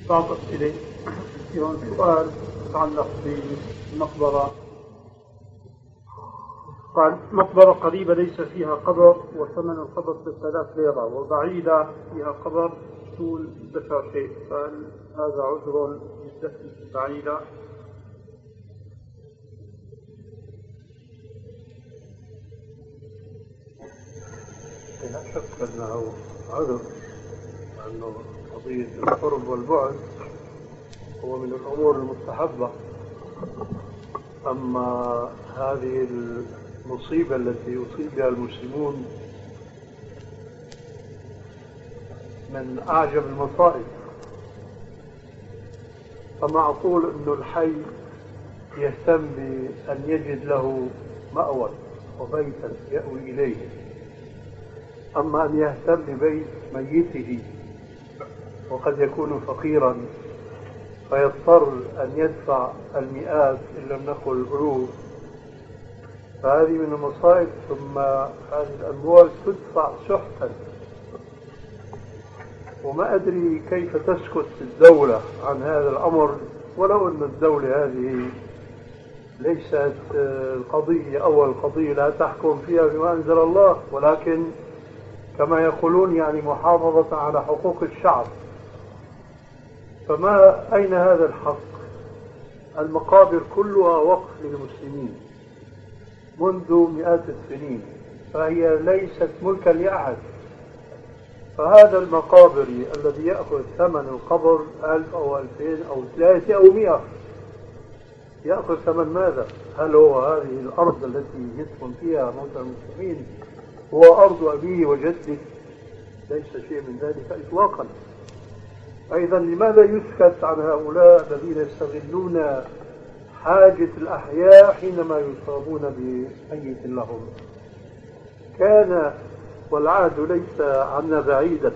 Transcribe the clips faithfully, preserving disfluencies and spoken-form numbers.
بعض أسئلة. سؤال يتعلق بمقبرة، قال مقبرة قريبة ليس فيها قبر وثمن القبر بثلاث ليرة، وبعيدة فيها قبر طول دفع شيء، فهل هذا عذر للدفن بعيدة؟ لا شك أنه عذر، لأنه قضية القرب والبعد هو من الأمور المستحبة. أما هذه المصيبة التي يصيب بها المسلمون من أعجب المصائب، فمعقول أن الحي يهتم بأن يجد له مأوى وبيتا يأوي إليه، أما أن يهتم ببيت ميته وقد يكون فقيرا فيضطر أن يدفع المئات إن لم نقل الألوف، فهذه من المصائب. ثم هذه الأموال تدفع سحتا، وما أدري كيف تسكت الدولة عن هذا الأمر، ولو أن الدولة هذه ليست القضية أول قضية لا تحكم فيها بما أنزل الله، ولكن كما يقولون يعني محافظة على حقوق الشعب. فما أين هذا الحق؟ المقابر كلها وقف للمسلمين منذ مئات السنين، فهي ليست ملكا لأحد. فهذا المقابري الذي يأخذ ثمن القبر ألف أو ألفين أو ثلاثة أو مئة يأخذ ثمن ماذا؟ هل هو هذه الأرض التي يدفن فيها موتى المسلمين هو أرض أبيه وجده؟ ليس شيء من ذلك إطلاقا. أيضا لماذا يسكت عن هؤلاء الذين يستغلون حاجة الأحياء حينما يصابون بميت لهم؟ كان والعهد ليس عنا بعيدا،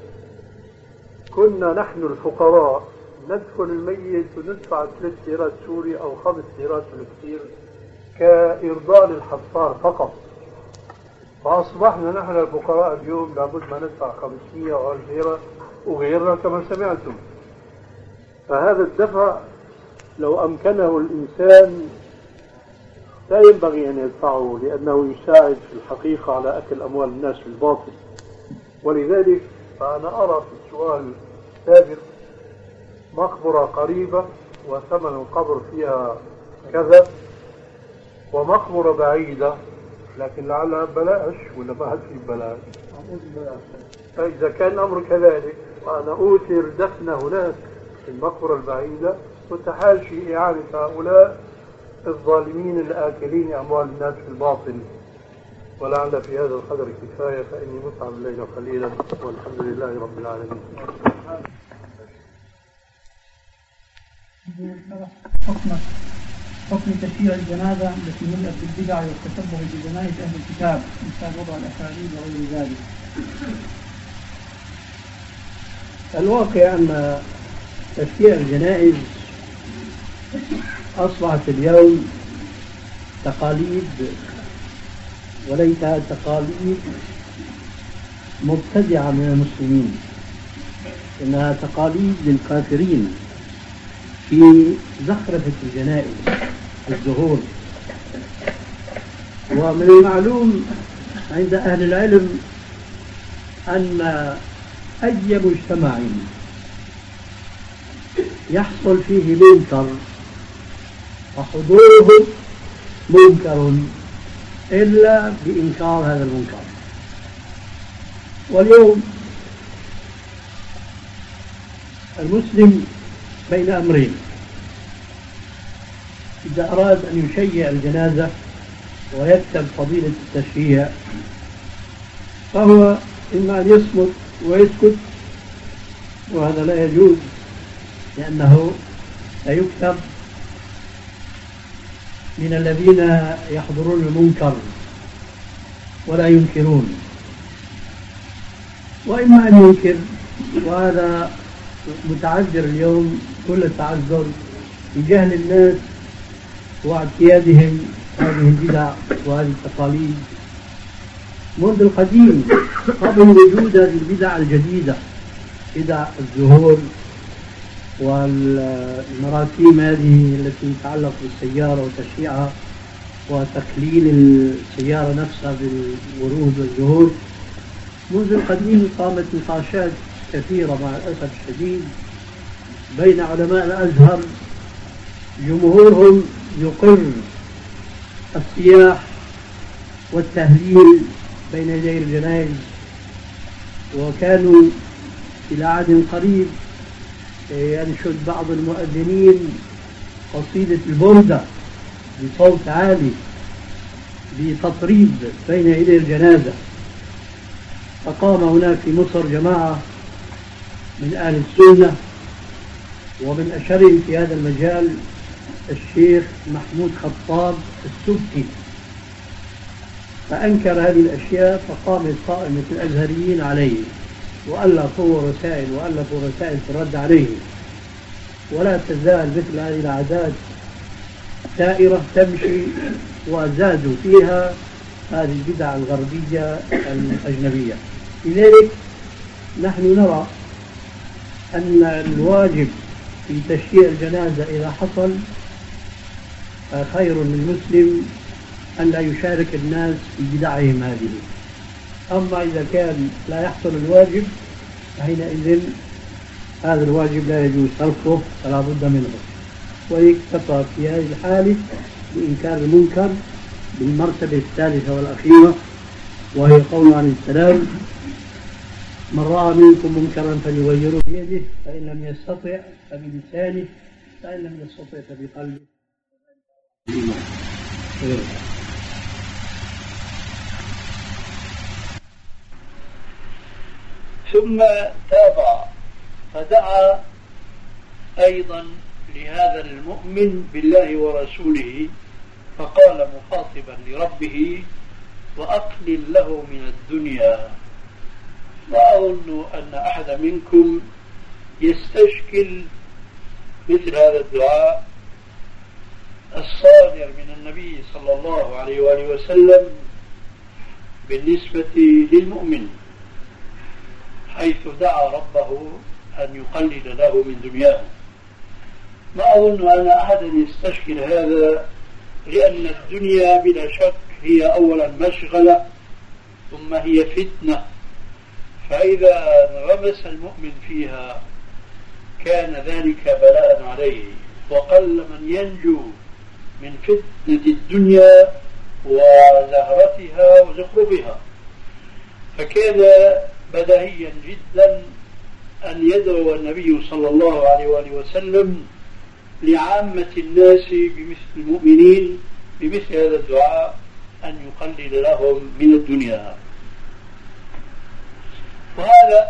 كنا نحن الفقراء ندفن الميت وندفع ثلاث ليرات سوري أو خمس ليرات بالكثير كإرضاء للحصار فقط، فأصبحنا نحن الفقراء اليوم لابد ما ندفع خمسمئة أو ألف ليرة وغيرنا كما سمعتم. فهذا الدفع لو أمكنه الإنسان لا ينبغي أن يدفعه، لأنه يساعد في الحقيقة على أكل أموال الناس بالباطل. ولذلك فأنا أرى في السؤال السابق مقبرة قريبة وثمن القبر فيها كذا، ومقبرة بعيدة لكن لعلها بلاش ولا ما هل في بلاش. فإذا كان الأمر كذلك وأنا أوثر دفن هناك في المقبرة البعيدة، وتحاشي إعانة هؤلاء الظالمين الآكلين أموال الناس في الباطل. ولعل في هذا القدر كفاية، فإني متعب الليل قليلا والحمد لله رب العالمين. حكم حكم تشييع الجنازة التي ملئت بالبدع والتشبه بجنائز أهل الكتاب مثل وضع الأحاديث وغير ذلك. الواقع أن تشييع الجنائز أصبحت اليوم تقاليد، وليس تقاليد مبتدعة من المسلمين، إنها تقاليد للكافرين في زخرفة الجنائز الزهور. ومن المعلوم عند أهل العلم أن أي مجتمع يحصل فيه منكر وحضوره منكر إلا بإنكار هذا المنكر. واليوم المسلم بين أمرين: إذا أراد أن يشيع الجنازة ويكتب فضيلة التشييع فهو إما أن يصمت ويسكت، وهذا لا يجوز، لأنه لا يكتب من الذين يحضرون المنكر ولا ينكرون، وإما أن ينكر، وهذا متعذر اليوم كل التعذر بجهل الناس واعتيادهم هذه البدع وهذه التقاليد منذ القديم قبل وجود هذه البدع الجديدة، بدع الزهور والمراسيم هذه التي تتعلق بالسيارة وتشييعها وتقليل السيارة نفسها بالورود والزهور. منذ القديم قامت نقاشات كثيرة مع الأسف الشديد بين علماء الأزهر، جمهورهم يقر السياح والتهليل بين يدي الجنائز، وكانوا إلى عهد قريب ينشد بعض المؤذنين قصيدة البردة بصوت عالي بتطريب بين يدي الجنازة. فقام هناك في مصر جماعة من أهل السنة، ومن أشهرهم في هذا المجال الشيخ محمود خطاب السبكي، فأنكر هذه الأشياء، فقامت قائمة الأزهريين عليه وألفوا رسائل وألفوا رسائل في الرد عليه. ولا تزال مثل هذه العادات سائرة تمشي، وزادوا فيها هذه البدع الغربية الأجنبية. لذلك نحن نرى أن الواجب في تشييع الجنازة إذا حصل خير للمسلم أن لا يشارك الناس في بدعهم هذه. أما إذا كان لا يحصل الواجب فحينئذ هذا الواجب لا يجوز تركه فلا بد منه، ويكتفى في هذه الحالة بإنكار المنكر بالمرتبة الثالثة والأخيرة، وهي قول عن السلام: من رأى منكم منكرا فليغيره بيده، فإن لم يستطع فبلسانه، فإن لم يستطع فبقلبه. ثم تابع فدعا أيضا لهذا المؤمن بالله ورسوله، فقال مخاطبا لربه: وأقلل له من الدنيا. وأظن أن أحد منكم يستشكل مثل هذا الدعاء الصادر من النبي صلى الله عليه وآله وسلم بالنسبة للمؤمن، حيث دعا ربه أن يقلل له من دنياه. ما أظن أن أحدا يستشكل هذا، لأن الدنيا بلا شك هي أولا مشغلة، ثم هي فتنة، فإذا انغمس المؤمن فيها كان ذلك بلاء عليه، وقل من ينجو من فتنة الدنيا وزهرتها وزخرفها. فكان بديهيا جدا أن يدعو النبي صلى الله عليه وآله وسلم لعامة الناس بمثل المؤمنين بمثل هذا الدعاء أن يقلل لهم من الدنيا. وهذا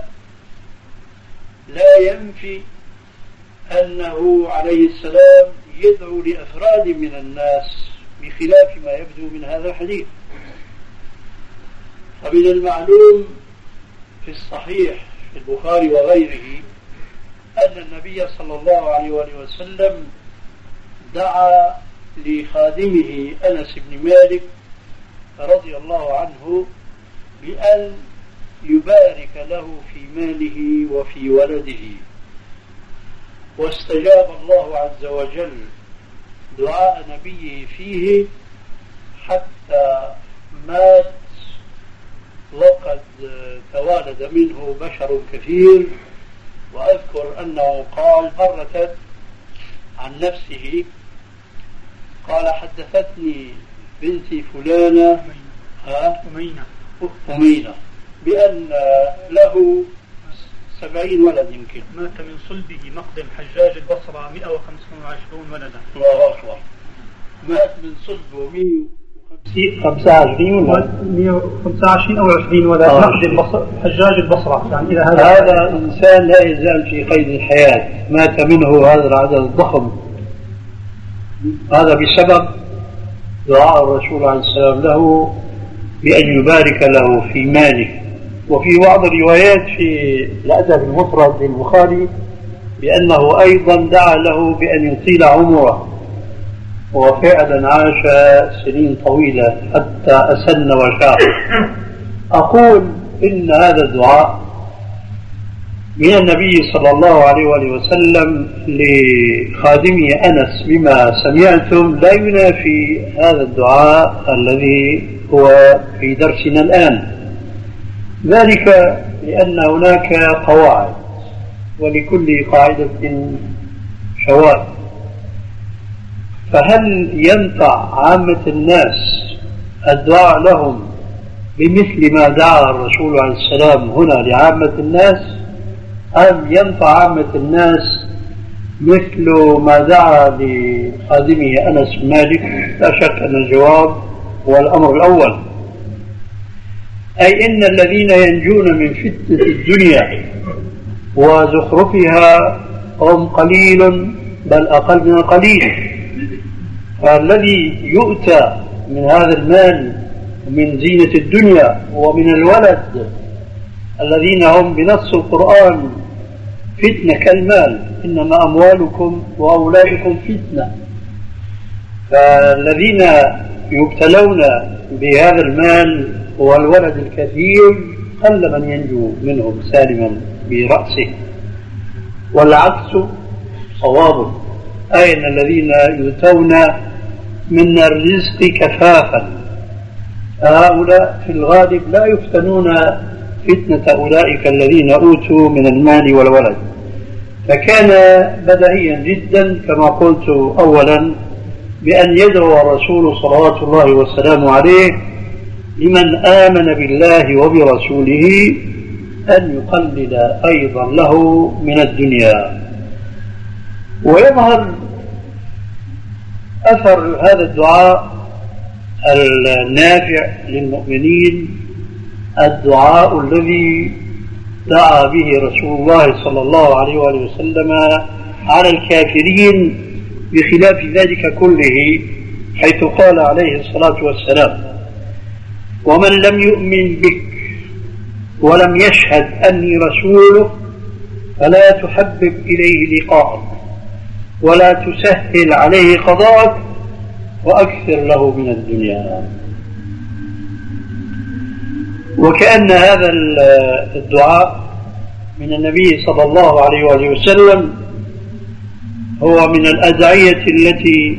لا ينفي أنه عليه السلام يدعو لأفراد من الناس بخلاف ما يبدو من هذا الحديث. فمن المعلوم في الصحيح في البخاري وغيره أن النبي صلى الله عليه وآله وسلم دعا لخادمه أنس بن مالك رضي الله عنه بأن يبارك له في ماله وفي ولده، واستجاب الله عز وجل دعاء نبيه فيه حتى مات، وقد توالد منه بشر كثير. وأذكر أنه قال مرة عن نفسه، قال: حدثتني بنتي فلانة أمينة أمينة بأن له سبعين ولد، يمكن مات من صلبه مقدم حجاج البصرة مئة وخمسة وعشرين ولدا. الله أكبر. مات من صلبه مئة وخمسة وعشرين ولد، مئة وخمسة وعشرين أو عشرين ولد. حجاج البصرة. يعني إلى هذا هذا إنسان لا يزال في قيد الحياة، مات منه هذا العدد الضخم. هذا بسبب دعاء الرسول عليه السلام له بأن يبارك له في ماله. وفي بعض الروايات في الأدب المفرد للبخاري بأنه أيضا دعا له بأن يطيل عمره، وفعلا عاش سنين طويلة حتى أسن وشاق. أقول إن هذا الدعاء من النبي صلى الله عليه وآله وسلم لخادمه أنس بما سمعتم لا ينافي هذا الدعاء الذي هو في درسنا الآن، ذلك لأن هناك قواعد ولكل قاعدة شواذ. فهل ينفع عامة الناس الدعاء لهم بمثل ما دعا الرسول عليه السلام هنا لعامة الناس، أم ينفع عامة الناس مثل ما دعا لخادمه أنس بن مالك؟ لا شك أن الجواب هو الأمر الأول، أي إن الذين ينجون من فتنة الدنيا وزخرفها هم قليل بل أقل من القليل. فالذي يؤتى من هذا المال ومن زينة الدنيا ومن الولد الذين هم بنص القرآن فتنة كالمال، إنما أموالكم وأولادكم فتنة، فالذين يبتلون بهذا المال والولد الكثير قل من ينجو منهم سالما برأسه، والعكس صواب، أي أن الذين يؤتون من الرزق كفافا هؤلاء في الغالب لا يفتنون فتنة أولئك الذين أوتوا من المال والولد. فكان بديهيا جدا كما قلت أولا بأن يدعو الرسول صلوات الله والسلام عليه لمن آمن بالله وبرسوله أن يقلل أيضا له من الدنيا. ويظهر أثر هذا الدعاء النافع للمؤمنين الدعاء الذي دعا به رسول الله صلى الله عليه وآله وسلم على الكافرين بخلاف ذلك كله، حيث قال عليه الصلاة والسلام: ومن لم يؤمن بك ولم يشهد أني رسوله فلا تحبب إليه لقاءك ولا تسهل عليه قضاءك وأكثر له من الدنيا. وكأن هذا الدعاء من النبي صلى الله عليه وآله وسلم هو من الأدعية التي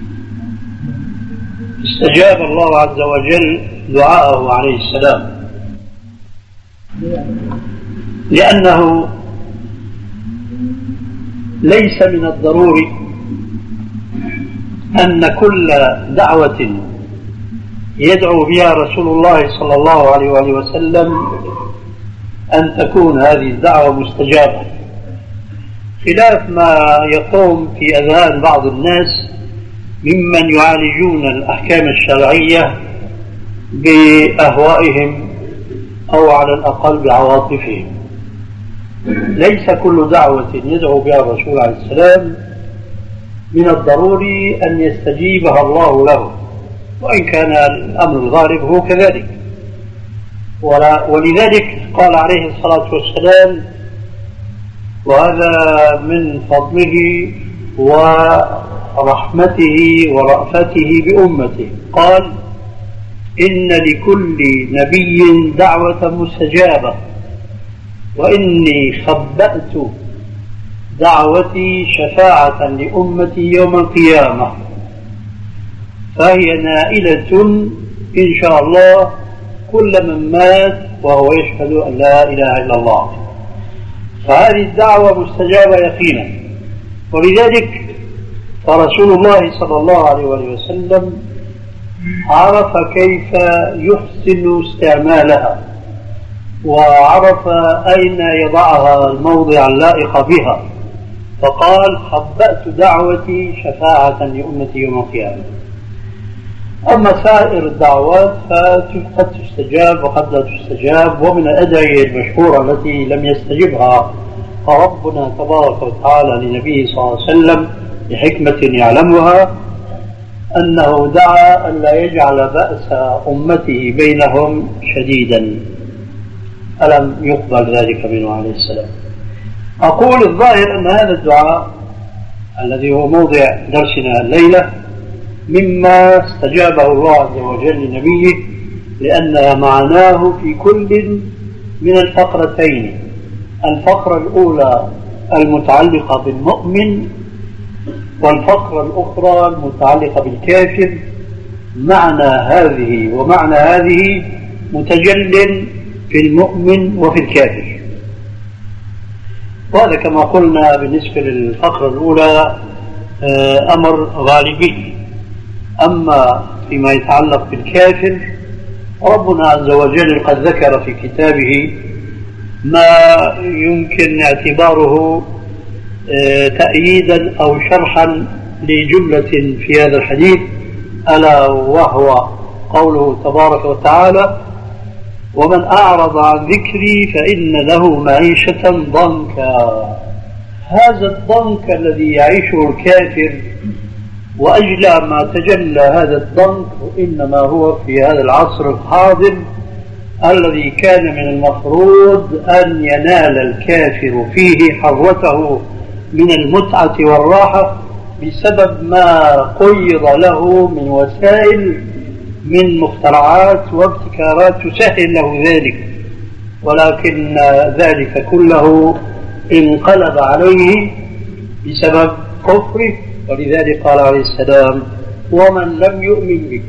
استجاب الله عز وجل دعاءه عليه السلام، لأنه ليس من الضروري أن كل دعوة يدعو بها رسول الله صلى الله عليه وآله وسلم أن تكون هذه الدعوة مستجابة، خلاف ما يقوم في أذهان بعض الناس ممن يعالجون الأحكام الشرعية بأهوائهم أو على الأقل بعواطفهم. ليس كل دعوة يدعو بها الرسول عليه السلام من الضروري أن يستجيبها الله له، وإن كان الأمر الغالب هو كذلك. ولذلك قال عليه الصلاة والسلام، وهذا من فضله ورحمته ورأفته بأمته، قال: إن لكل نبي دعوة مستجابة وإني خبأت دعوتي شفاعة لأمتي يوم القيامة فهي نائلة إن شاء الله كل من مات وهو يشهد أن لا إله إلا الله. فهذه الدعوة مستجابة يقينا. ولذلك فرسول الله صلى الله عليه وسلم عرف كيف يحسن استعمالها، وعرف أين يضعها الموضع اللائق بها، فقال: خبأت دعوتي شفاعة لأمتي يوم القيامة. أما سائر الدعوات فقد تستجاب وقد لا تستجاب، ومن الأدعية المشهورة التي لم يستجبها ربنا تبارك وتعالى لنبيه صلى الله عليه وسلم بحكمة يعلمها أنه دعا أن لا يجعل بأس أمته بينهم شديدا، ألم يقبل ذلك منه عليه السلام. أقول الظاهر أن هذا الدعاء الذي هو موضع درسنا الليلة مما استجابه الله عز وجل لنبيه، لأن معناه في كل من الفقرتين، الفقرة الأولى المتعلقة بالمؤمن، والفقرة الأخرى المتعلقة بالكافر. معنى هذه ومعنى هذه متجل في المؤمن وفي الكافر. وهذا كما قلنا بالنسبة للفقرة الأولى أمر غالبي. أما فيما يتعلق بالكافر، ربنا عز وجل قد ذكر في كتابه ما يمكن اعتباره تأييدا أو شرحا لجملة في هذا الحديث، ألا وهو قوله تبارك وتعالى: ومن أعرض عن ذكري فإن له معيشة ضنكا. هذا الضنك الذي يعيشه الكافر، وأجلى ما تجلى هذا الضنك إنما هو في هذا العصر الحاضر الذي كان من المفروض أن ينال الكافر فيه حظوته من المتعة والراحة بسبب ما قيض له من وسائل من مخترعات وابتكارات تسهل له ذلك، ولكن ذلك كله انقلب عليه بسبب كفره. ولذلك قال عليه السلام: ومن لم يؤمن بك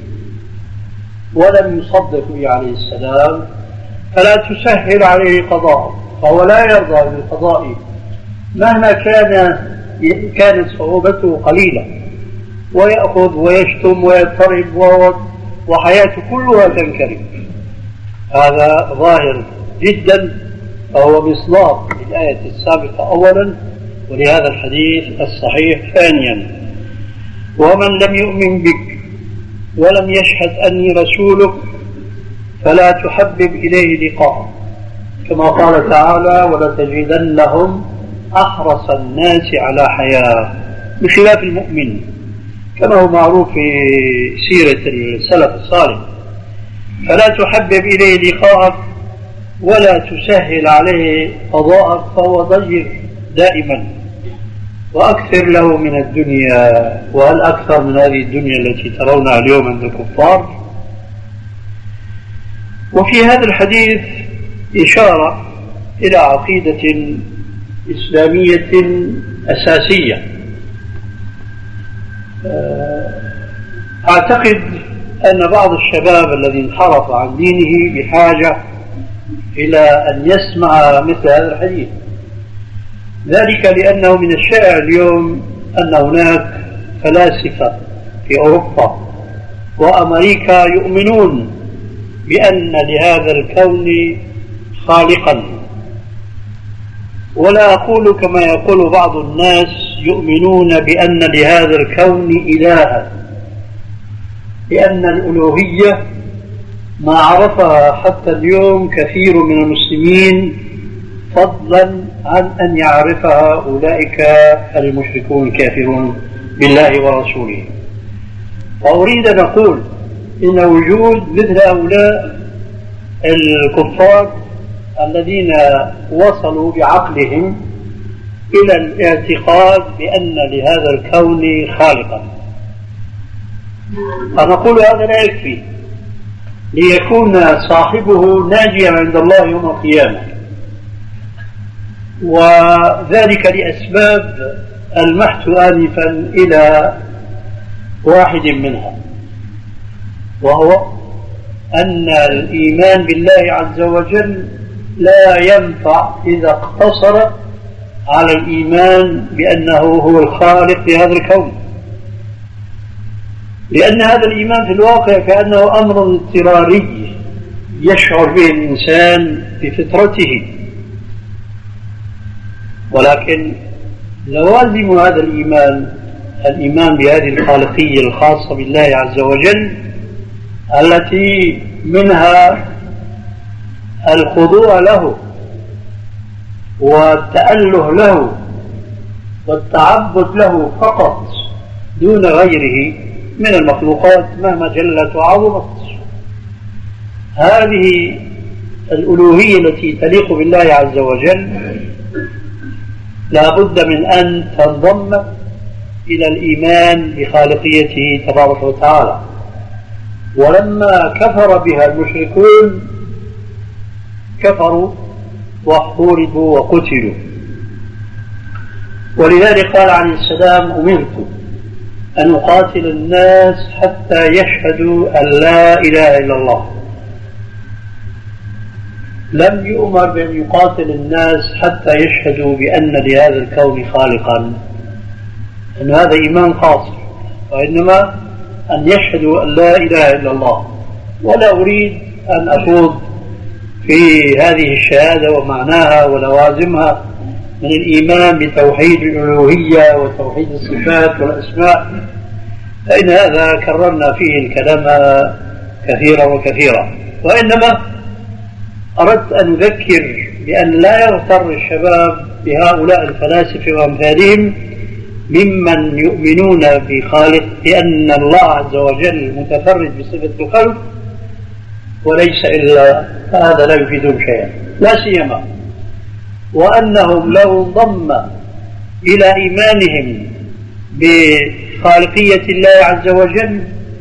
ولم يصدق به عليه السلام فلا تسهل عليه قضاءه، فهو لا يرضى بالقضاء مهما كان كانت صعوبته قليلة، ويأخذ ويشتم ويضطرب وحياته كلها تنكرب. هذا ظاهر جدا، فهو مصداق للآية السابقة أولا، ولهذا الحديث الصحيح ثانيا: ومن لم يؤمن بك ولم يشهد أني رسولك فلا تحبب إليه لقاء، كما قال تعالى: ولتجدنهم أحرص الناس على حياة، بخلاف المؤمن كما هو معروف في سيرة السلف الصالح. فلا تحبب إليه لقاءك ولا تسهل عليه قضاءك، فهو ضيق دائما، وأكثر له من الدنيا. وهل أكثر من هذه الدنيا التي ترونها اليوم عند الكفار؟ وفي هذا الحديث إشارة إلى عقيدة إسلامية أساسية. أعتقد أن بعض الشباب الذي انحرف عن دينه بحاجة إلى أن يسمع مثل هذا الحديث، ذلك لأنه من الشائع اليوم أن هناك فلاسفة في أوروبا وأمريكا يؤمنون بأن لهذا الكون خالقا، ولا أقول كما يقول بعض الناس يؤمنون بأن لهذا الكون إلها، لأن الألوهية ما عرفها حتى اليوم كثير من المسلمين، فضلا عن أن يعرفها أولئك المشركون الكافرون بالله ورسوله. وأريد أن أقول إن وجود مثل هؤلاء الكفار الذين وصلوا بعقلهم إلى الاعتقاد بأن لهذا الكون خالقا، فنقول هذا لا يكفي ليكون صاحبه ناجيا عند الله يوم القيامة، وذلك لأسباب المحت آنفا إلى واحد منها، وهو أن الإيمان بالله عز وجل لا ينفع إذا اقتصر على الإيمان بأنه هو الخالق لهذا الكون، لأن هذا الإيمان في الواقع كأنه أمر اضطراري يشعر به الإنسان بفطرته، ولكن لوازم هذا الإيمان الإيمان بهذه الخالقية الخاصة بالله عز وجل، التي منها الخضوع له والتأله له والتعبد له فقط دون غيره من المخلوقات مهما جلت وعظمت. هذه الألوهية التي تليق بالله عز وجل لا بد من أن تنضم إلى الإيمان بخالقيته تبارك وتعالى. ولما كفر بها المشركون كفروا وحوربوا وقتلوا. ولذلك قال عليه السلام: أمرت أن أقاتل الناس حتى يشهدوا أن لا إله إلا الله. لم يؤمر بأن يقاتل الناس حتى يشهدوا بأن لهذا الكون خالقا، أن هذا إيمان قاصر، وإنما أن يشهدوا أن لا إله إلا الله. ولا أريد أن أخوض في هذه الشهادة ومعناها ولوازمها من الإيمان بتوحيد الألوهية وتوحيد الصفات والأسماء، فإن هذا كررنا فيه الكلام كثيرا وكثيرا. وإنما أردت أن أذكر بأن لا يغتر الشباب بهؤلاء الفلاسفة وأمثالهم ممن يؤمنون بخالق، لأن الله عز وجل متفرد بصفة الخلق وليس إلا، هذا لا يفيدهم شيئا، لا سيما وأنهم لو انضم إلى إيمانهم بخالقية الله عز وجل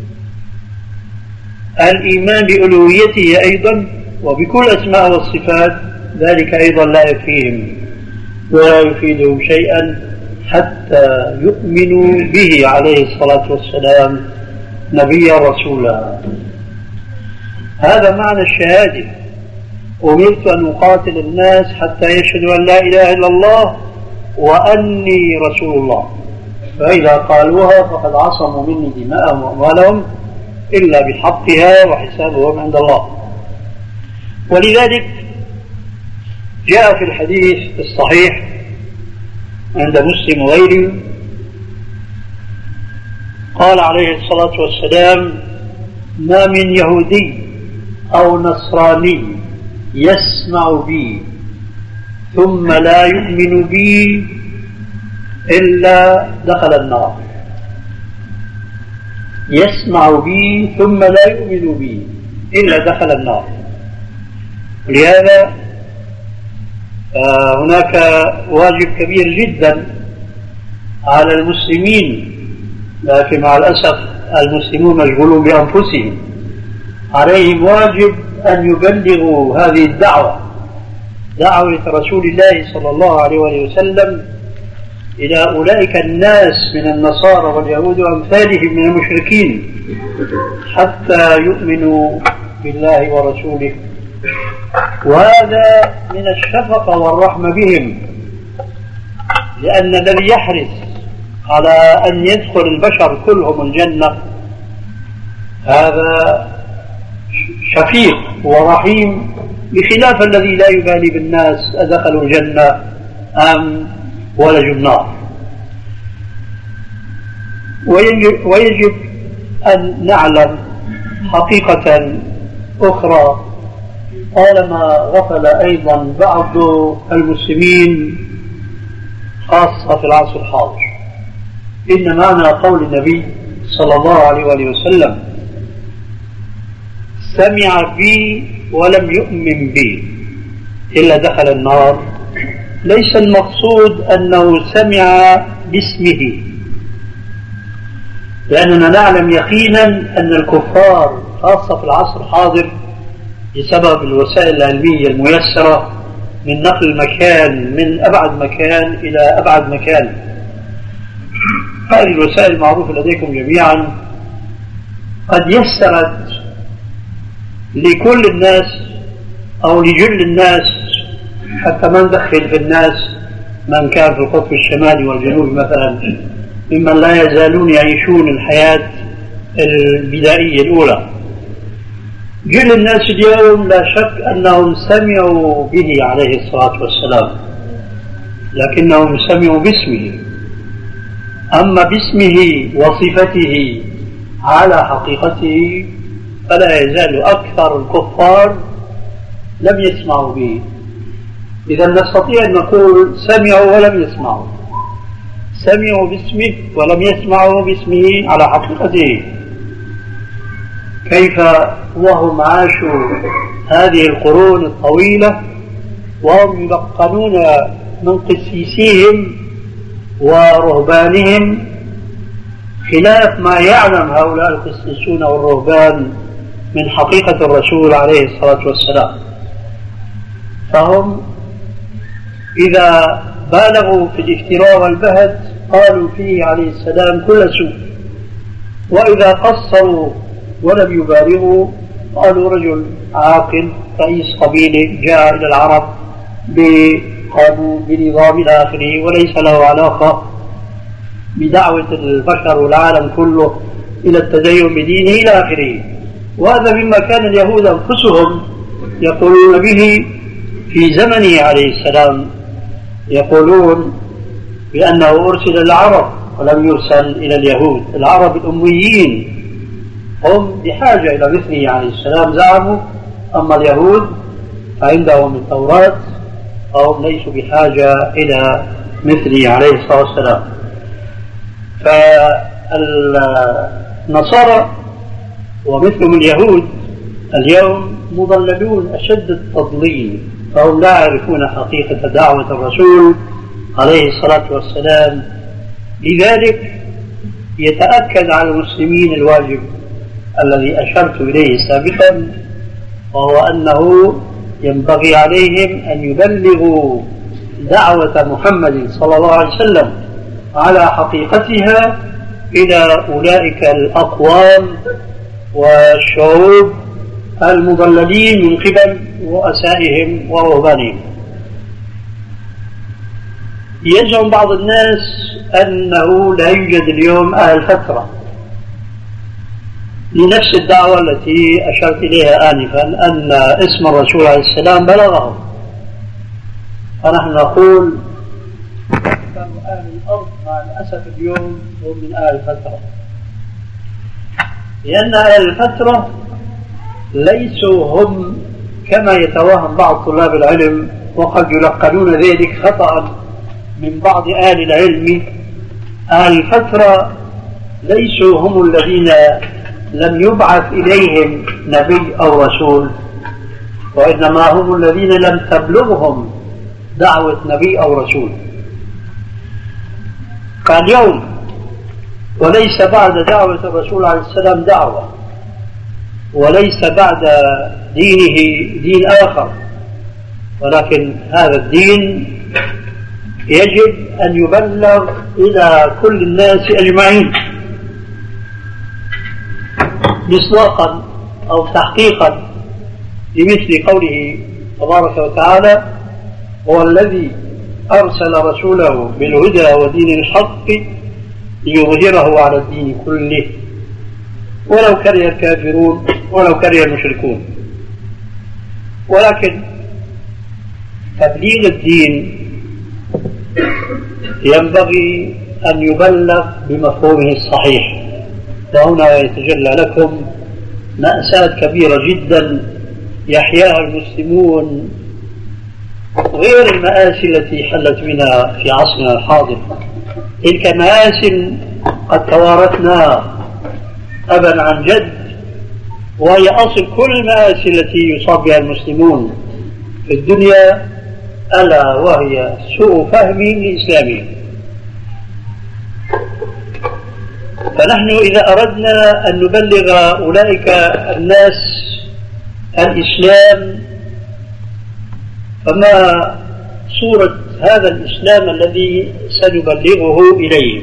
الإيمان بألوهيته أيضا وبكل أسماء والصفات، ذلك أيضا لا يكفيهم ولا يفيدهم شيئا حتى يؤمنوا به عليه الصلاة والسلام نبيا رسولا. هذا معنى الشهادة: أمرت أن أقاتل الناس حتى يشهدوا أن لا إله إلا الله وأني رسول الله، فإذا قالوها فقد عصموا مني دماءهم وأموالهم إلا بحقها وحسابهم عند الله. ولذلك جاء في الحديث الصحيح عند مسلم وغيره قال عليه الصلاة والسلام: ما من يهودي أو نصراني يسمع بي ثم لا يؤمن بي إلا دخل النار. يسمع بي ثم لا يؤمن بي إلا دخل النار. لهذا هناك واجب كبير جدا على المسلمين، لكن مع الأسف المسلمون مشغولون بأنفسهم. عليهم واجب أن يبلغوا هذه الدعوة، دعوة رسول الله صلى الله عليه وسلم إلى أولئك الناس من النصارى واليهود وأمثالهم من المشركين حتى يؤمنوا بالله ورسوله. وهذا من الشفقة والرحمة بهم، لأن الذي يحرص على أن يدخل البشر كلهم الجنة هذا شفيق ورحيم، بخلاف الذي لا يبالي بالناس أدخلوا الجنة أم ولجوا النار. ويجب, ويجب أن نعلم حقيقة أخرى طالما غفل أيضا بعض المسلمين خاصة في العصر الحاضر، إن معنى قول النبي صلى الله عليه وسلم: سمع بي ولم يؤمن بي إلا دخل النار، ليس المقصود أنه سمع باسمه، لأننا نعلم يقينا أن الكفار خاصة في العصر الحاضر بسبب الوسائل العلمية الميسرة من نقل المكان من أبعد مكان إلى أبعد مكان، هذه الوسائل المعروفة لديكم جميعا قد يسرت لكل الناس أو لجل الناس، حتى ما ندخل في الناس من كان في القطب الشمالي والجنوبي مثلا ممن لا يزالون يعيشون الحياة البدائية الأولى. جل الناس اليوم لا شك أنهم سمعوا به عليه الصلاة والسلام، لكنهم سمعوا باسمه، أما باسمه وصفته على حقيقته فلا يزال أكثر الكفار لم يسمعوا به. إذا نستطيع أن نقول سمعوا ولم يسمعوا، سمعوا باسمه ولم يسمعوا باسمه على حقيقته. كيف وهم عاشوا هذه القرون الطويلة وهم يلقنون من قسيسيهم ورهبانهم خلاف ما يعلم هؤلاء القسيسون والرهبان من حقيقة الرسول عليه الصلاة والسلام، فهم إذا بالغوا في الافتراء والبهت قالوا فيه عليه السلام كل سوء، وإذا قصروا ولم يبالغوا قالوا رجل عاقل رئيس قبيلة جاء إلى العرب بقانون بنظام إلى آخره وليس له علاقة بدعوة البشر والعالم كله إلى التدين بدينه إلى آخره. وهذا مما كان اليهود أنفسهم يقولون به في زمنه عليه السلام، يقولون بأنه أرسل العرب ولم يرسل إلى اليهود. العرب الأميين هم بحاجة إلى مثله عليه السلام زعموا، أما اليهود فعندهم التوراة فهم ليسوا بحاجة إلى مثله عليه الصلاة والسلام. فالنصارى ومثلهم اليهود اليوم مضللون أشد التضليل، فهم لا يعرفون حقيقة دعوة الرسول عليه الصلاة والسلام. لذلك يتأكد على المسلمين الواجب الذي أشرت إليه سابقا، وهو أنه ينبغي عليهم أن يبلغوا دعوة محمد صلى الله عليه وسلم على حقيقتها إلى أولئك الأقوام والشعوب المضللين من قبل رؤسائهم ورهبانهم. يزعم بعض الناس أنه لا يوجد اليوم أهل فترة لنفس الدعوة التي أشرت إليها آنفا، أن اسم الرسول عليه السلام بلغهم. فنحن نقول أكثر أهل الأرض مع الأسف اليوم هم من أهل الفترة، لأن أهل الفترة ليسوا هم كما يتوهم بعض طلاب العلم، وقد يلقنون ذلك خطأ من بعض أهل العلم. أهل الفترة ليسوا هم الذين لم يبعث إليهم نبي أو رسول، وإنما هم الذين لم تبلغهم دعوة نبي أو رسول. فاليوم وليس بعد دعوة الرسول عليه السلام دعوة، وليس بعد دينه دين آخر، ولكن هذا الدين يجب أن يبلغ إلى كل الناس أجمعين مصداقا أو تحقيقا لمثل قوله تبارك وتعالى: هو الذي أرسل رسوله بالهدى ودين الحق ليظهره على الدين كله ولو كره الكافرون ولو كره المشركون. ولكن تبليغ الدين ينبغي أن يبلغ بمفهومه الصحيح. وهنا يتجلى لكم مأساة كبيرة جدا يحياها المسلمون غير المآسي التي حلت بنا في عصرنا الحاضر. تلك مآسي قد توارثناها أبا عن جد، وهي أصل كل المآسي التي يصاب بها المسلمون في الدنيا، ألا وهي سوء فهم لإسلامهم. فنحن إذا أردنا أن نبلغ أولئك الناس الإسلام، فما صورة هذا الإسلام الذي سنبلغه إليهم؟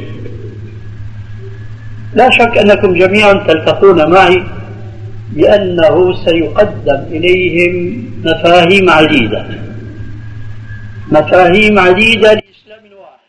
لا شك أنكم جميعا تلتقون معي بأنه سيقدم إليهم مفاهيم عديدة مفاهيم عديدة لإسلام واحد،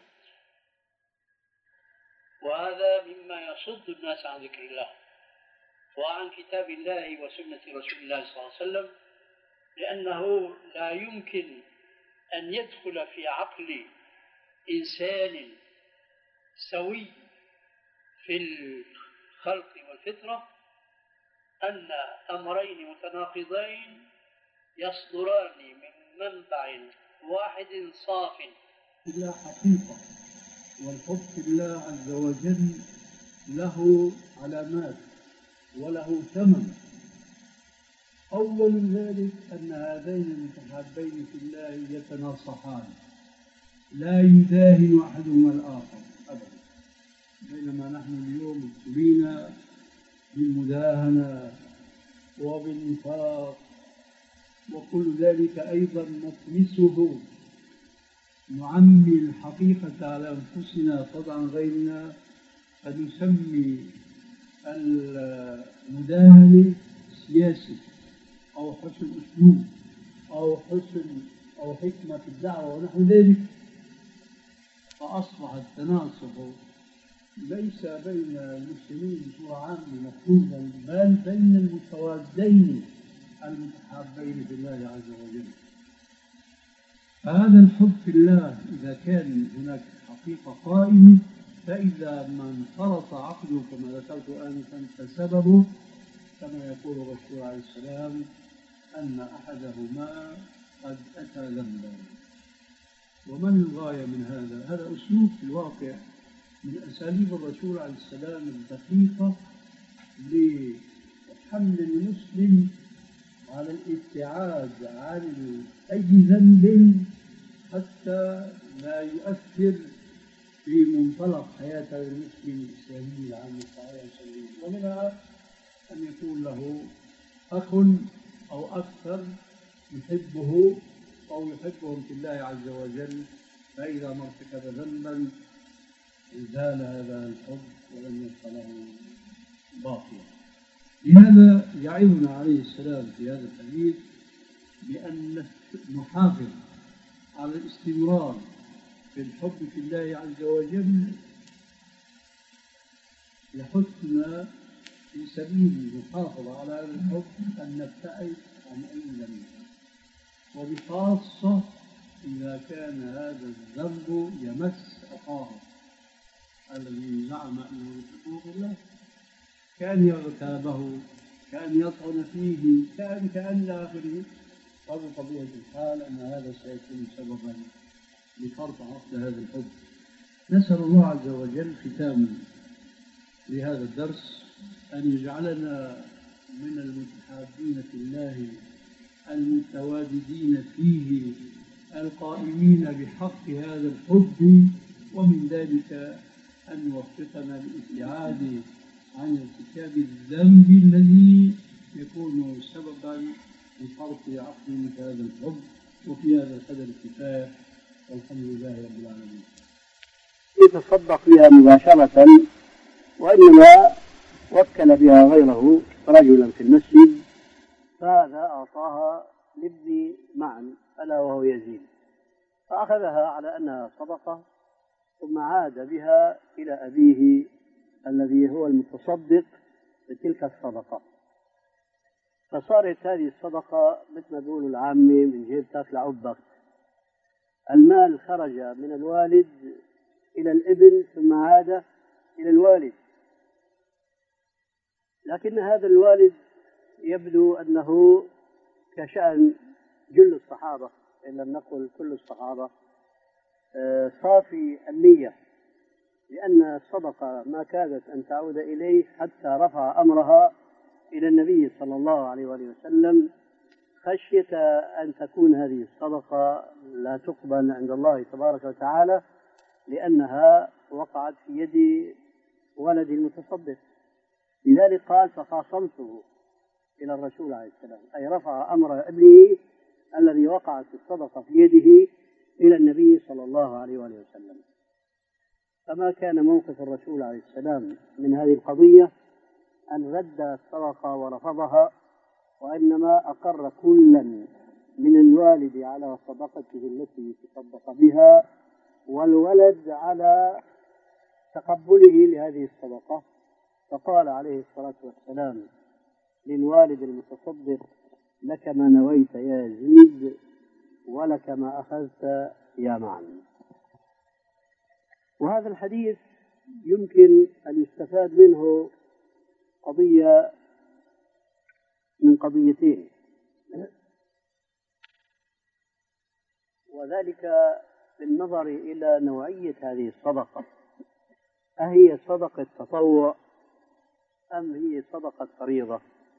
وهذا مما يصد الناس عن ذكر الله وعن كتاب الله وسنة رسول الله صلى الله عليه وسلم، لأنه لا يمكن أن يدخل في عقل إنسان سوي في الخلق والفطرة أن أمرين متناقضين يصدران من منبع واحد صاف. لا حقيقة، والحب في الله عز وجل له علامات وله ثمن. أول ذلك أن هذين المتحابين في الله يتناصحان، لا يداهن أحدهما الآخر أبدا، بينما نحن اليوم ابتلينا بالمداهنة وبالنفاق، وكل ذلك أيضا نطمسه نعمي الحقيقة على أنفسنا طبعا غيرنا، فنسمي المداهنة سياسة أو حسن أسلوب أو حسن أو حكمة في الدعوة ونحو ذلك، فأصبح التناصب ليس بين المسلمين بصورة عامة مفهوما، بل بين المتوادين المتحابين في الله عز وجل. فهذا الحب في الله إذا كان هناك حقيقة قائمة، فإذا ما انفرط عقله كما ذكرت آنفا فسببه كما يقول الرسول عليه السلام أن أحدهما قد أتى ذنبا. وما الغاية من هذا؟ هذا أسلوب في الواقع من أساليب الرسول عليه السلام الدقيقة لحمل المسلم على الابتعاد عن أي ذنب حتى لا يؤثر في منطلق حياة المسلم الإسلامي العام الصحيح السليم، ومنها أن يكون له أخ أو أكثر يحبه أو يحبهم في الله عز وجل، فإذا ما ارتكب ذنبا زال هذا الحب ولم يبق له باقيا. لهذا يعظنا عليه السلام في هذا الحديث بأن نحافظ على الاستمرار في الحب في الله عز وجل، يحثنا في سبيل المحافظة على هذا الحب أن نبتعد عن أي ذنب، وبخاصة إذا كان هذا الذنب يمس أخاه الذي زعم أنه يحبه الله، كأن يغتابه، كأن يطعن فيه، كأن كأن آخره، وبطبيعة الحال أن هذا سيكون سببا لفرط عقد هذا الحب. نسأل الله عز وجل ختاما لهذا الدرس أن يجعلنا من المتحابين في الله المتواددين فيه القائمين بحق هذا الحب، ومن ذلك أن يوفقنا للابتعاد عن ارتكاب الذنب الذي يكون سببا لفرط عقل في هذا الحب. وفي هذا القدر كفاية، والحمد لله رب العالمين. يتصدق بها مباشرة، وإنما وكل بها غيره رجلا في المسجد، فهذا أعطاها لابن معن ألا وهو يزيد، فأخذها على أنها صدقة، ثم عاد بها إلى أبيه الذي هو المتصدق بتلك الصدقة، فصارت هذه الصدقة مثل ما بيقولوا العامة من جيب تاكل عبك. المال خرج من الوالد إلى الابن ثم عاد إلى الوالد، لكن هذا الوالد يبدو أنه كشأن جل الصحابة إن لم نقل كل الصحابة صافي النية، لأن الصدقة ما كادت أن تعود إليه حتى رفع أمرها إلى النبي صلى الله عليه وسلم، خشية أن تكون هذه الصدقة لا تقبل عند الله تبارك وتعالى، لأنها وقعت في يد ولد المتصدق. لذلك قال فخاصمته إلى الرسول عليه السلام، أي رفع أمر ابنه الذي وقعت الصدقة في يده إلى النبي صلى الله عليه وسلم. فما كان موقف الرسول عليه السلام من هذه القضية أن رد الصدقة ورفضها، وإنما أقر كلا من الوالد على صدقته التي تصدق بها، والولد على تقبله لهذه الصدقة، فقال عليه الصلاة والسلام للوالد المتصدق لك ما نويت يا يزيد ولك ما أخذت يا معن. وهذا الحديث يمكن أن يستفاد منه قضية من قضيتين، وذلك بالنظر إلى نوعية هذه الصدقة، أهي صدقة تطوع أم هي صدقة فريضة؟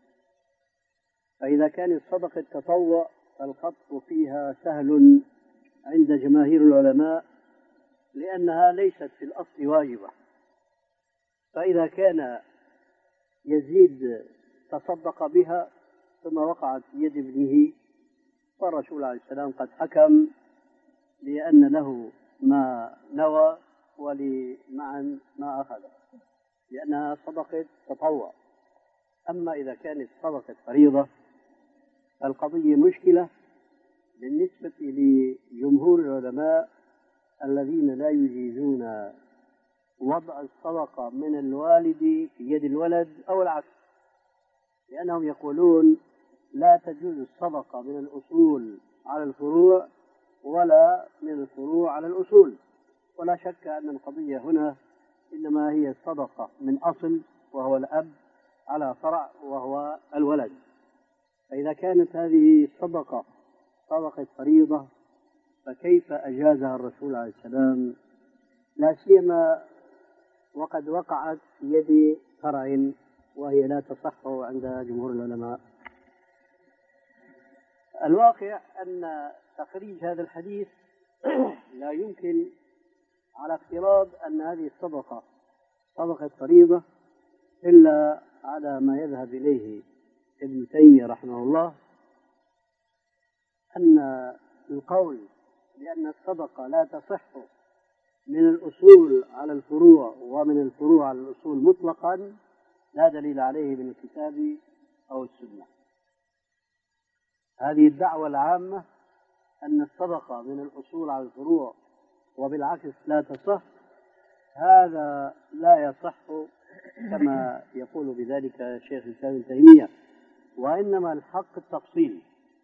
فإذا كانت صدقة تطوع فالخط فيها سهل عند جماهير العلماء، لأنها ليست في الأصل واجبة. فإذا كان يزيد تصدق بها ثم وقعت في يد ابنه، فالرسول عليه السلام قد حكم لأن له ما نوى ولمعا ما أخذ، لأنها صدقة تطوع. أما إذا كانت صدقة فريضة فالقضية مشكلة بالنسبة لجمهور العلماء الذين لا يجيزون وضع الصدقة من الوالد في يد الولد أو العكس، لأنهم يقولون لا تجوز الصدقة من الأصول على الفروع ولا من الفروع على الأصول. ولا شك أن القضية هنا إنما هي صدقة من أصل وهو الأب على فرع وهو الولد. فإذا كانت هذه الصدقة صدقة فريضة فكيف أجازها الرسول عليه السلام، لا سيما وقد وقعت في يد فرع وهي لا تصح عند جمهور العلماء. الواقع أن تخريج هذا الحديث لا يمكن على افتراض أن هذه الصدقة صدقة فريضة إلا على ما يذهب إليه ابن تيمية رحمه الله، أن القول بأن الصدقة لا تصح من الأصول على الفروع ومن الفروع على الأصول مطلقا لا دليل عليه من الكتاب أو السنة. هذه الدعوة العامة أن الصدقة من الأصول على الفروع وبالعكس لا تصح، هذا لا يصح كما يقول بذلك شيخ الإسلام ابن تيمية، وإنما الحق التفصيل.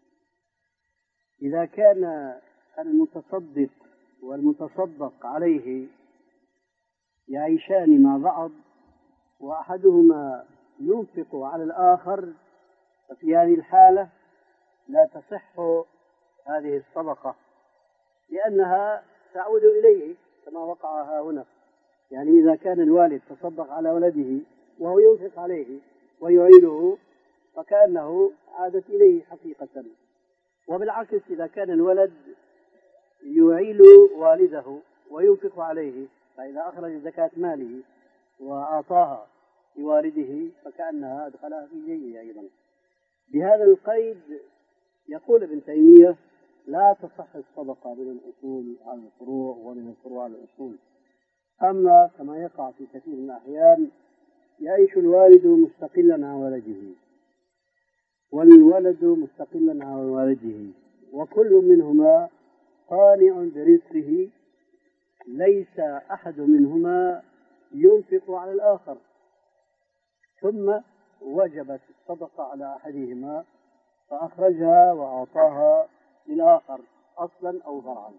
إذا كان المتصدق والمتصدق عليه يعيشان مع بعض وأحدهما ينفق على الآخر، ففي هذه الحالة لا تصح هذه الصدقة لأنها تعود إليه كما وقع هنا. يعني إذا كان الوالد تصدق على ولده وهو ينفق عليه ويعيله فكأنه عادت إليه حقيقة. وبالعكس إذا كان الولد يعيل والده وينفق عليه فإذا أخرج زكاة ماله وأعطاها لوالده فكأنها أدخلها في جيبه أيضا. بهذا القيد يقول ابن تيمية لا تصح الصدقة من الأصول على الفروع ومن الفروع على الأصول. أما كما يقع في كثير من الأحيان يعيش الوالد مستقلا عن ولده والولد مستقلا عن والده وكل منهما قانع برزقه، ليس أحد منهما ينفق على الآخر، ثم وجبت الصدقة على أحدهما فأخرجها وأعطاها للآخر أصلا أو فرعا.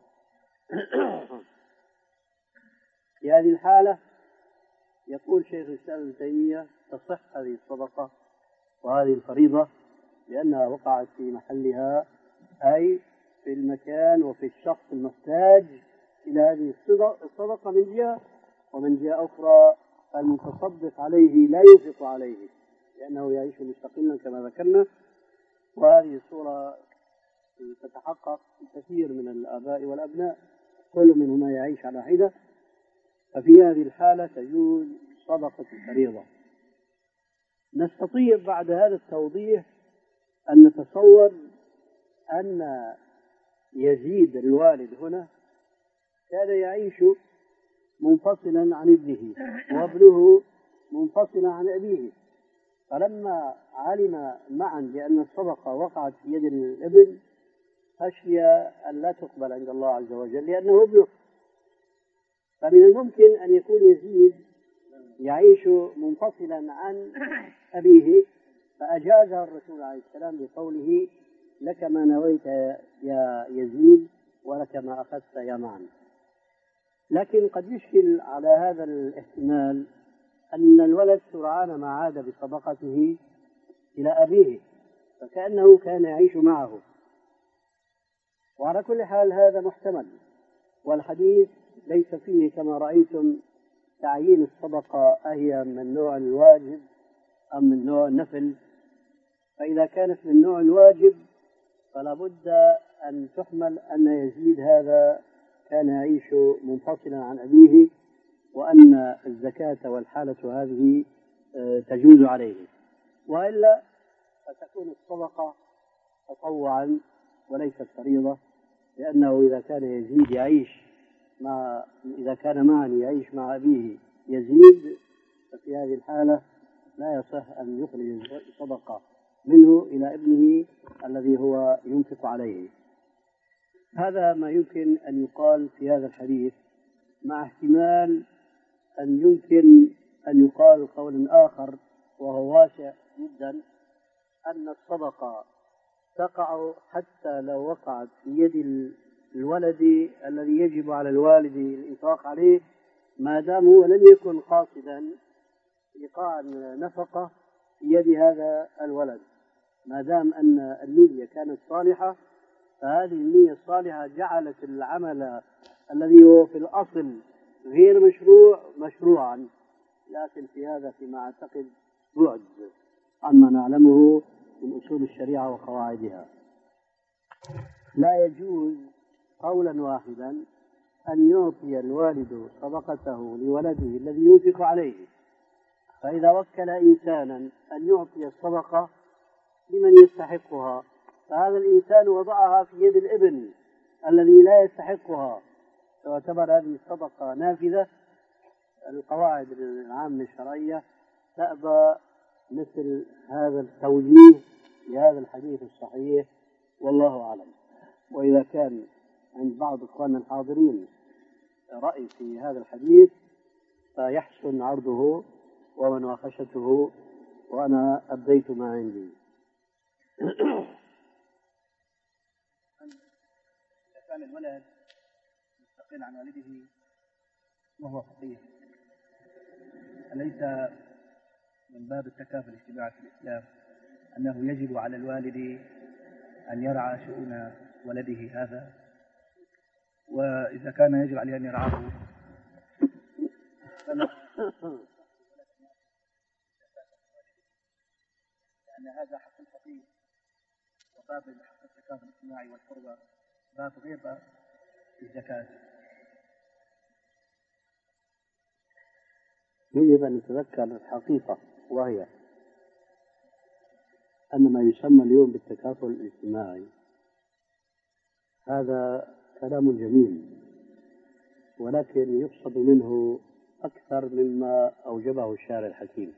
في هذه الحالة يقول شيخ الإسلام ابن تيمية تصح هذه الصدقة وهذه الفريضة لأنها وقعت في محلها، أي في المكان وفي الشخص المحتاج إلى هذه الصدقة من جهة، ومن جهة أخرى المتصدق عليه لا ينفق عليه لأنه يعيش مستقلا كما ذكرنا. وهذه الصورة تتحقق في كثير من الآباء والأبناء، كل منهما يعيش على حدة، ففي هذه الحالة تجوز صدقة الفريضة. نستطيع بعد هذا التوضيح أن نتصور أن يزيد الوالد هنا كان يعيش منفصلا عن ابنه وابنه منفصلا عن أبيه، فلما علم معا بأن الصدقة وقعت في يد الابن خشي أن لا تقبل عند الله عز وجل لأنه ابنه. فمن الممكن أن يكون يزيد يعيش منفصلا عن أبيه فأجازها الرسول عليه السلام بقوله لك ما نويت يا يزيد ولك ما أخذت يا معن. لكن قد يشكل على هذا الاحتمال أن الولد سرعان ما عاد بصدقته إلى أبيه فكأنه كان يعيش معه، وعلى كل حال هذا محتمل، والحديث ليس فيه كما رأيتم تعيين الصدقة أهي من نوع الواجب أم من نوع النفل. فإذا كانت من نوع الواجب فلا بد أن تحمل أن يزيد هذا كان يعيش منفصلا عن أبيه وأن الزكاة والحالة هذه تجوز عليه، وإلا فتكون الصدقة تطوعا وليست فريضة لأنه إذا كان يزيد يعيش مع إذا كان معا يعيش مع أبيه يزيد، ففي هذه الحالة لا يصح أن يخرج صدقة منه إلى ابنه الذي هو ينفق عليه. هذا ما يمكن أن يقال في هذا الحديث، مع احتمال أن يمكن أن يقال قول آخر وهو واسع جدا، أن الصدقة تقع حتى لو وقعت في يد الولد الذي يجب على الوالد الإنفاق عليه، ما دام هو لم يكن قاصدا إيقاع النفقة في يد هذا الولد، ما دام أن النية كانت صالحة، فهذه النية الصالحة جعلت العمل الذي هو في الأصل غير مشروع مشروعا. لكن في هذا فيما أعتقد بعد عما نعلمه من أصول الشريعة وقواعدها. لا يجوز قولا واحدا أن يعطي الوالد صدقته لولده الذي ينفق عليه، فإذا وكل إنسانا أن يعطي الصدقة لمن يستحقها، فهذا الإنسان وضعها في يد الابن الذي لا يستحقها، تعتبر هذه الصدقة نافذة. القواعد العامة الشرعية تأبى مثل هذا التوجيه لهذا الحديث الصحيح، والله أعلم. وإذا كان عند بعض إخواننا الحاضرين رأي في هذا الحديث فيحسن عرضه ومناقشته، وأنا أبديت ما عندي. إذا كان الولد مستقل عن والده وهو فقير، أليس من باب التكافل الاجتماعي في الإسلام أنه يجب على الوالد أن يرعى شؤون ولده هذا؟ وإذا كان يجب عليه أن يرعاه لأن هذا حق الفقير، وباب حق التكافل الاجتماعي والقربى باب غير باب الزكاة. يجب أن نتذكر الحقيقة، وهي أن ما يسمى اليوم بالتكافل الاجتماعي هذا كلام جميل، ولكن يقصد منه أكثر مما أوجبه الشارع الحكيم.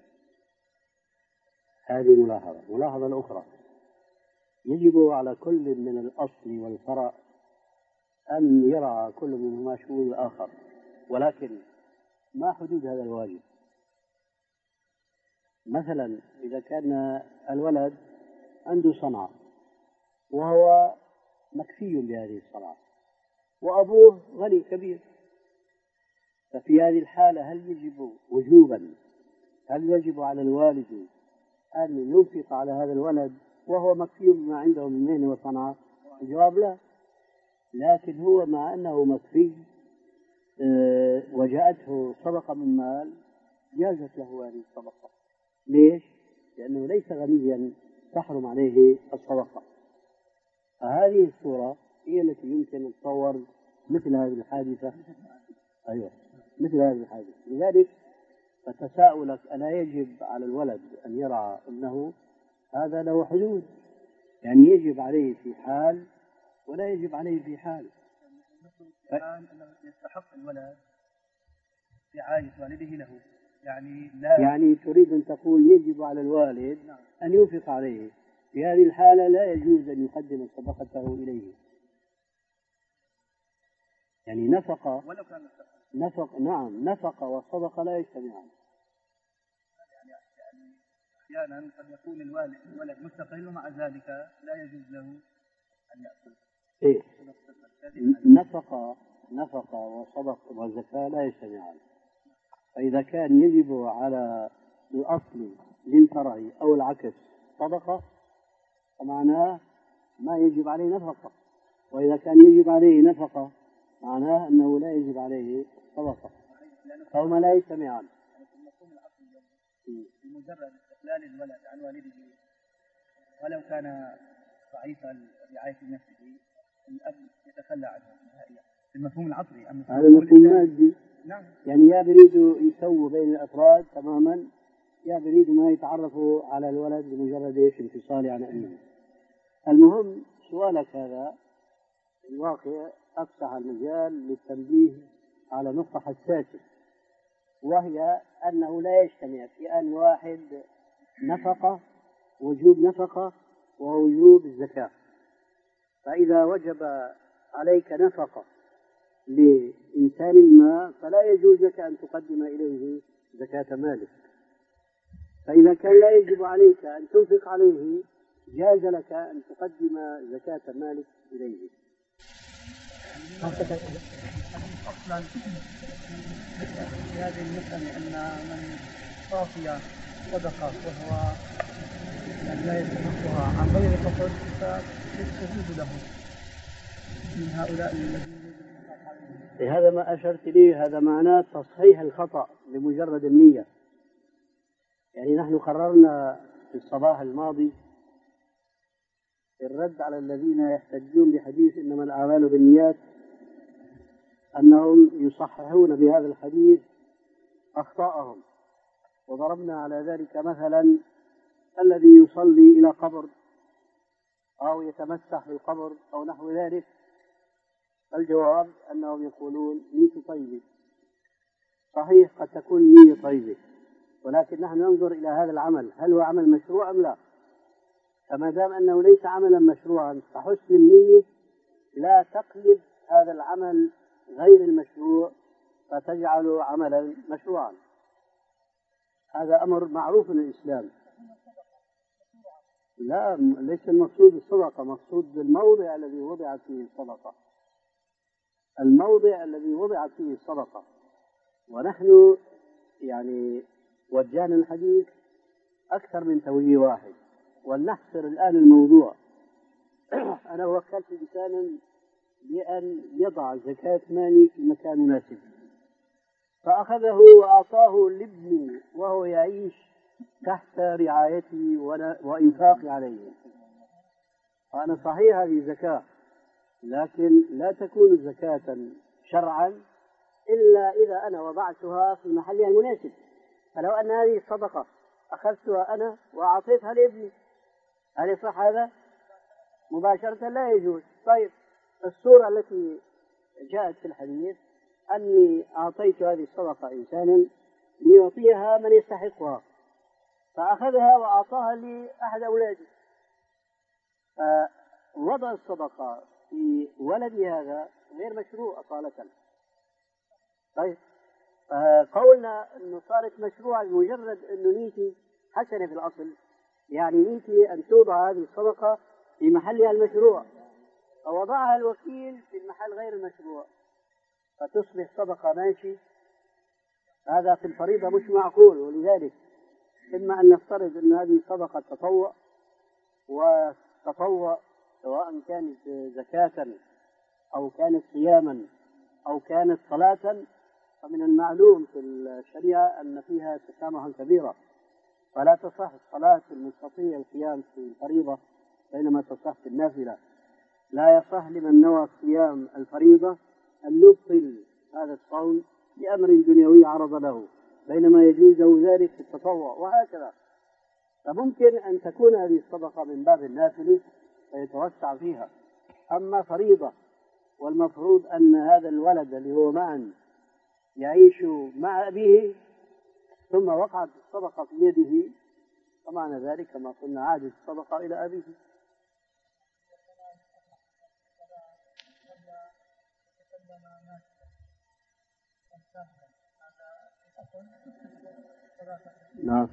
هذه ملاحظة. ملاحظة الأخرى، يجب على كل من الأصل والفرع أن يرعى كل منهما شؤون الآخر، ولكن ما حدود هذا الواجب؟ مثلا إذا كان الولد عنده صنعة وهو مكفي بهذه الصنعة وأبوه غني كبير، ففي هذه الحالة هل يجب وجوبا هل يجب على الوالد أن ينفق على هذا الولد وهو مكفي بما عنده من مهنة وصنعة؟ الجواب لا. لكن هو مع أنه مكفي أه وجاءته صدقة من مال، جازت له هذه الصدقة. ليش؟ لأنه ليس غنيا تحرم عليه الصدقة. فهذه الصورة هي التي يمكن أن تصور مثل هذه الحادثة. أيوة، مثل هذه الحادثة. لذلك فتساؤلك ألا يجب على الولد أن يرعى ابنه، هذا له حدود، يعني يجب عليه في حال ولا يجب عليه في حال. الآن أنه يستحق الولد رعاية والده له، يعني لا يعني تريد أن تقول يجب على الوالد أن ينفق عليه، في هذه الحالة لا يجوز أن يقدم صدقته إليه. يعني نفقة ولو كان نفق نعم نفقة والصدقة لا يجتمعان. يعني يعني أحيانا قد يكون الوالد الولد مستقل ومع ذلك لا يجوز له أن يأكل. إيه؟ نفقة نفقة وصدقة والزكاة لا يجتمعان. فإذا كان يجب على الأصل للفرع أو العكس صدقة، فمعناه ما يجب عليه نفقة، وإذا كان يجب عليه نفقة معناه أنه لا يجب عليه صدقة، فهما لا يجتمعان. بمجرد استقلال الولد عن والده ولو كان ضعيف رعاية نفسه، الأب يتخلى عنه نهائيا. المفهوم العصري هذا مفهوم مادي. نعم. يعني يا بريدوا يسووا بين الأفراد تماما، يا بريدوا ما يتعرفوا على الولد بمجرد ايش انفصالي عن أمه. المهم سؤالك هذا الواقع أفتح المجال للتنبيه على نقطة حساسة، وهي أنه لا يجتمع في آن واحد نفقة، وجوب نفقة ووجوب الزكاة. فإذا وجب عليك نفقة لإنسان ما فلا يجوز لك أن تقدم إليه زكاة مالك، فإذا كان لا يجب عليك أن تنفق عليه جاز لك أن تقدم زكاة مالك إليه. أصلا في هذه المسألة أن من أعطي صدقة وهو لا يستحقها عن غير قصد فيستجيب له من هؤلاء الذين هذا ما أشرت إليه، هذا معناه تصحيح الخطأ بمجرد النية. يعني نحن قررنا في الصباح الماضي الرد على الذين يحتجون بحديث إنما الأعمال بالنيات، أنهم يصححون بهذا الحديث أخطاءهم، وضربنا على ذلك مثلا الذي يصلي إلى قبر أو يتمسح بالقبر أو نحو ذلك. الجواب أنهم يقولون نية طيبة. صحيح قد تكون نية طيبة، ولكن نحن ننظر إلى هذا العمل هل هو عمل مشروع أم لا. فما دام أنه ليس عملا مشروعا فحسن النية لا تقلب هذا العمل غير المشروع فتجعله عملا مشروعا. هذا أمر معروف في الإسلام. لا، ليس المقصود الصدقة، مقصود الموضع الذي وضعت فيه الصدقة، الموضع الذي وضعت فيه الصدقة. ونحن يعني وجهنا الحديث أكثر من توجيه واحد، ولنحصر الآن الموضوع. أنا وكلت إنسانا بأن يضع زكاة مالي في مكان مناسب، فأخذه وأعطاه لابني وهو يعيش تحت رعايتي وإنفاقي عليه. فأنا صحيح هذه زكاة، لكن لا تكون زكاة شرعا إلا إذا أنا وضعتها في محلها المناسب. فلو أن هذه الصدقة أخذتها أنا وأعطيتها لابني، هل يصح هذا؟ مباشرة لا يجوز. طيب، الصورة التي جاءت في الحديث أني أعطيت هذه الصدقة إنسانا ليعطيها من يستحقها، فأخذها وأعطاها لأحد أولاده، فوضع الصدقة في ولدي هذا غير مشروع أصالة. طيب، فقولنا أنه صارت مشروعة بمجرد أنه نيتي حسنة في الأصل، يعني نيتي أن توضع هذه الصدقة في محلها المشروع، فوضعها الوكيل في المحل غير المشروع فتصبح صدقة ماشي. هذا في الفريضة مش معقول. ولذلك إما أن نفترض أن هذه صدقة تطوع، وتطوع سواء كانت زكاة أو كانت صياما أو كانت صلاة، فمن المعلوم في الشريعة أن فيها تسامحا كبيرا، فلا تصح الصلاة المستطيع القيام في الفريضة بينما تصح في النافلة. لا يصح لمن نوى صيام الفريضة أن يبطل هذا الصوم بأمر دنيوي عرض له، بينما يجوز له ذلك في التطوع، وهكذا. فممكن أن تكون هذه الصدقة من باب النافلة فيتوسع فيها. أما فريضة والمفروض أن هذا الولد اللي هو معا يعيش مع أبيه ثم وقعت الصدقة في يده، فمعنى ذلك كما قلنا عادت الصدقة إلى أبيه. نعم.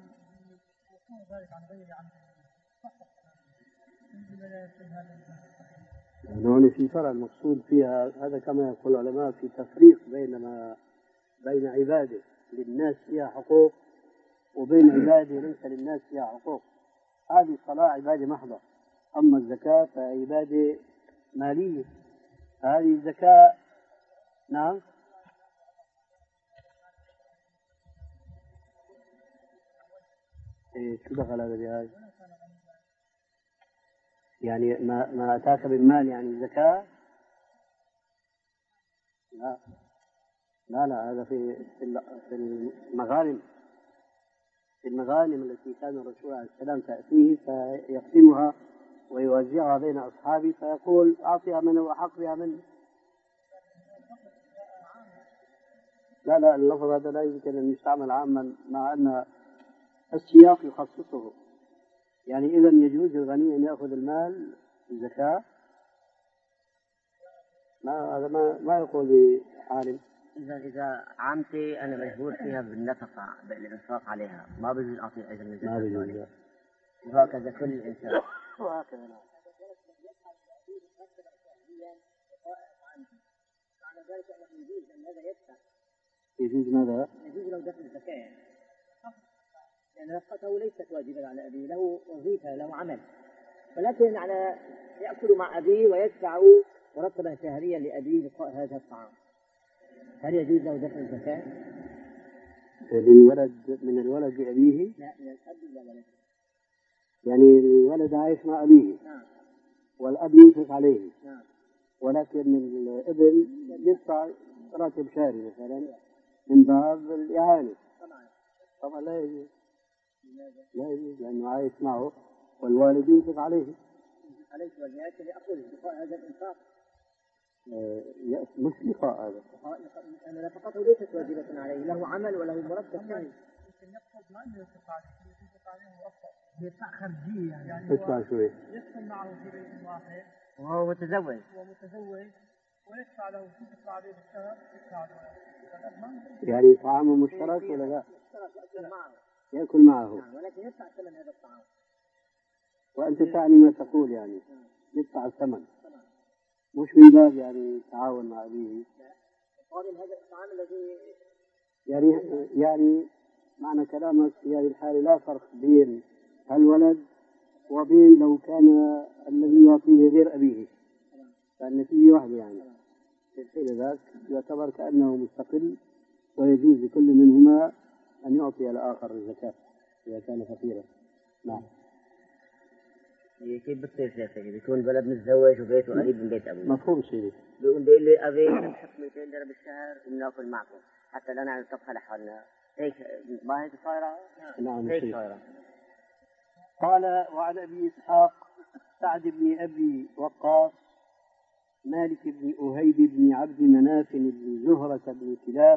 هون في فرق المقصود فيها، هذا كما يقول العلماء في تفريق بين ما بين عباده للناس فيها حقوق وبين عباده ليس للناس فيها حقوق. هذه الصلاة عبادة محضة، أما الزكاة فعبادة مالية. هذه الزكاة نعم إيه شو دخل هذا بهذا؟ يعني ما ما أتاك من مال يعني زكاة؟ لا لا لا هذا في في المغانم، في المغانم التي كان الرسول عليه السلام تأتيه فيقسمها ويوزعها بين أصحابه فيقول أعطيها من هو أحق بها منه. لا لا اللفظ هذا لا يمكن أن يستعمل عاما مع أن السياق يخصصه. يعني إذا يجوز للغني أن يأخذ المال الزكاة؟ ما هذا ما ما يقول بحال. إذا إذا عامتي أنا مجبور فيها بالنفقة بالإنفاق عليها ما بجوز أعطي أجر من الزكاة. وهكذا كل الإنسان. وهكذا نعم. يجوز ماذا؟ يجوز لو دفع الزكاة لأن نفقته ليست واجبة على أبيه، له وظيفة له عمل، ولكن على يأكل مع أبيه ويدفع مرتبا شهريا لأبيه لقاء هذا الطعام. هل يجوز له دفع الزكاة؟ للولد من الولد لأبيه؟ لا من الأب إلى ولده. يعني الولد عايش مع أبيه. نعم. والأب ينفق عليه. نعم. ولكن الابن يدفع راتب شهري مثلا من باب الإعانة. طبعا. طبعا لا يجوز. لا يجوز لأنه عايش معه والوالد ينفق عليه. ينفق عليه ولكن يأخذ لقاء هذا الإنفاق. آه مش لقاء هذا. أنا نفقته ليست واجبة عليه، له عمل وله مرتب شهري. يمكن يقصد ما إنه ينفق عليه، ينفق عليه مرتب. يدفع خرجية يعني. اسمع شوي. يسكن معه في بيت واحد. وهو متزوج. هو متزوج ويدفع له يدفع عليه بالشهر يدفع له. يعني طعامه مشترك ولا لا؟ مشترك يأكل معه. يأكل معه. نعم ولكن يدفع ثمن هذا الطعام. وأنت تعني ما تقول يعني يدفع الثمن. مش من باب يعني تعاون مع أبيه. مقابل هذا الطعام الذي يعني يعني معنى كلامك في هذه الحالة لا فرق بين الولد وبين لو كان الذي يعطيه غير أبيه، فالنتيجة واحدة يعني. في الحين ذاك يعتبر كأنه مستقل ويجوز لكل منهما أن يعطي الآخر الزكاة إذا كان فقيرا. نعم. كيف بتصير سياسة؟ بيكون بلد متزوج وبيته قريب من بيت أبوه. مفهوم سيدي. بيقول بيقول لي أبي أنا بحط مئتين درهم بالشهر وبناكل معكم حتى لا نعمل طبخة لحالنا. هيك ما هيك صايرة؟ نعم هيك صايرة. قال وعن أبي إسحاق سعد بن أبي وقاص مالك بن أهيب بن عبد مناف بن زهرة بن كلاب